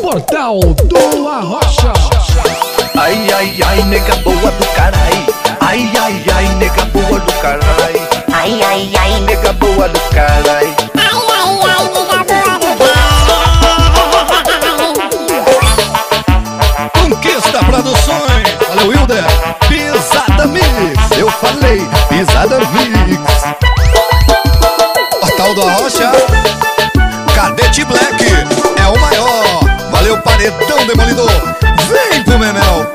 Portal do Arrocha. Ai, ai, ai, nega boa do carai. Ai, ai, ai, nega boa do carai. Ai, ai, ai, Nega boa do carai. ai, ai, ai, nega boa do Conquista Produções. Valeu, Wilder. Pisada Mix. Eu falei, Pisada Mix. Portal do Arrocha. Cadete Black é o maior. Valeu, Paredão Demolidor. Vem pro Memel.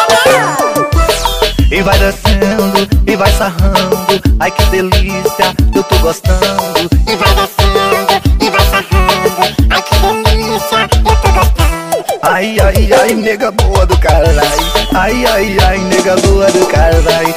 E vai descendo, e vai sarrando. Ai que delícia, eu tô gostando. E vai descendo, e vai sarrando. Ai que delícia, eu tô gostando. Ai, ai, ai, nega boa do carai. Ai, ai, ai, nega boa do carai.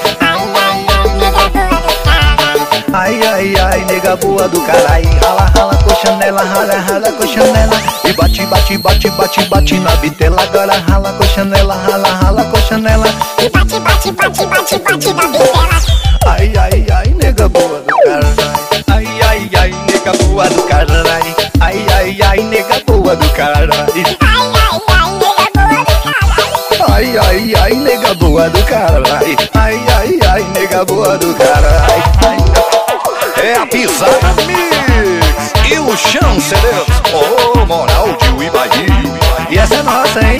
Ai, ai, ai, nega boa do carai. Ai, ai, ai, nega boa do carai. Rala, rala com chanela, rala, rala com chanela. E bate, bate, bate, bate, bate na bitela. Agora rala com chanela, rala, rala com chanela. E bate, bate, bate, bate, bate na bitela. Ai, ai, ai, nega boa do carai. Ai, ai, ai, nega boa do carai. Ai, ai, ai, nega boa do carai. Ai, ai, ai, nega boa do carai. Ai, ai, ai, nega boa do carai. Ai, ai, ai, nega boa do carai. Ai, é a Pisada Mix e o Chanceler. Oh, moral de Uibaí. E essa é nossa, hein?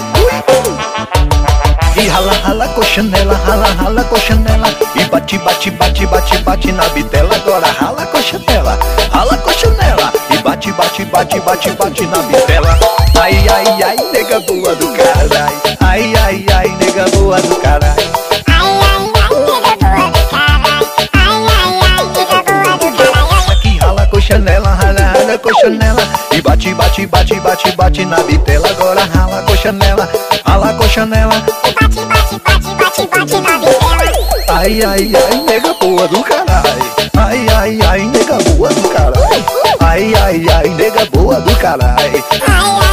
E rala, rala com chanela, rala, rala com chanela. E bate, bate, bate, bate, bate na bitela. Agora rala com chanela, rala com chanela. E bate, bate, bate, bate, bate na bitela. Ai, ai, ai, nega boa do carai. Ai, ai, ai, nega boa do carai. Aqui rala com chanela, rala, rala com chanela. E bate, bate, bate, bate, bate na bitela. Agora rala com chanela, rala com chanela. Bate, bate, bate, bate, bate na bitela. Ai, ai, ai, nega boa do carai. Ai, ai, ai, nega boa do carai. Ai, ai, ai, nega boa do carai. Ai,